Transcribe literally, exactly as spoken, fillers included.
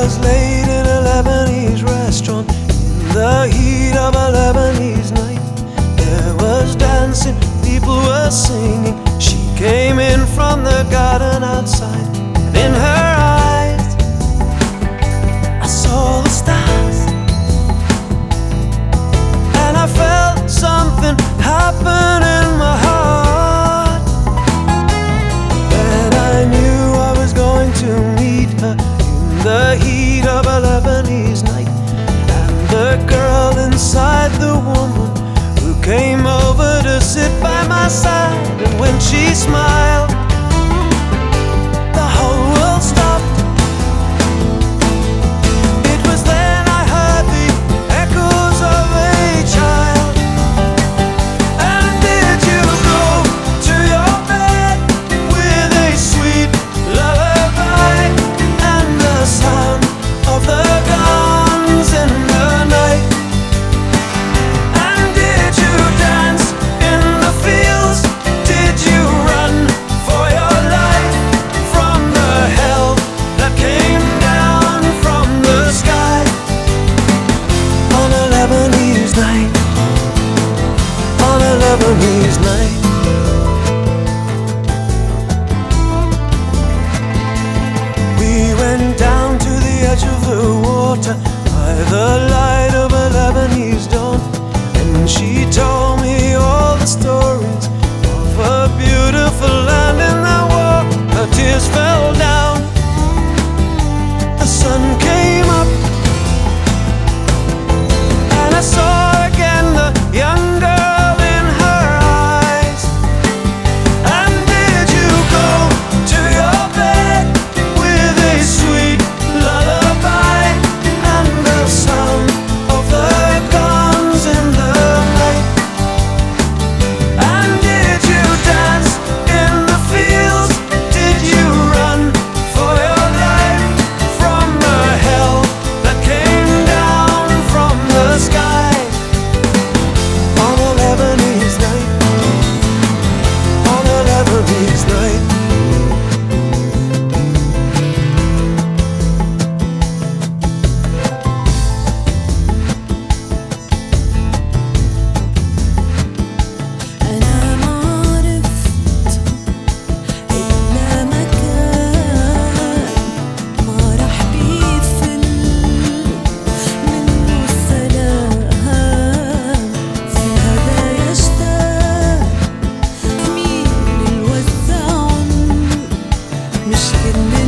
was late in a Lebanese restaurant in the heat of a Lebanese night. There was dancing, people were singing. She came in from the garden outside, and in her eyes I saw the stars, and I felt something happen in my heart. And I knew I was going to meet her in the heat of a Lebanese night. And the girl inside, the woman who came over to sit by my side, and when she smiled, the whole world stopped. It was then I heard the echoes of a child. And did you go to your bed with a sweet lullaby and the sound of the guns in the night? And did you dance in the fields? Did you run for your life from the hell that came down from the sky on a Lebanese night? On a Lebanese night. We went down to the edge of the water by the light of a Lebanese dawn, and she told me all the stories of a beautiful land in the war. Her tears fell down, the sun came up, and I saw again the young girl in her eyes. And did you go to your bed with a sweet lullaby and the sound of the guns in the night? And did you dance in the fields? Did you run for your life from the hell that came down from the sky on a Lebanese night? On a Lebanese night. أنا ما عرفت إلا مكان ما رح بيفل منه السلام. في هذا يشتاق مين الوزعن، مش كلمة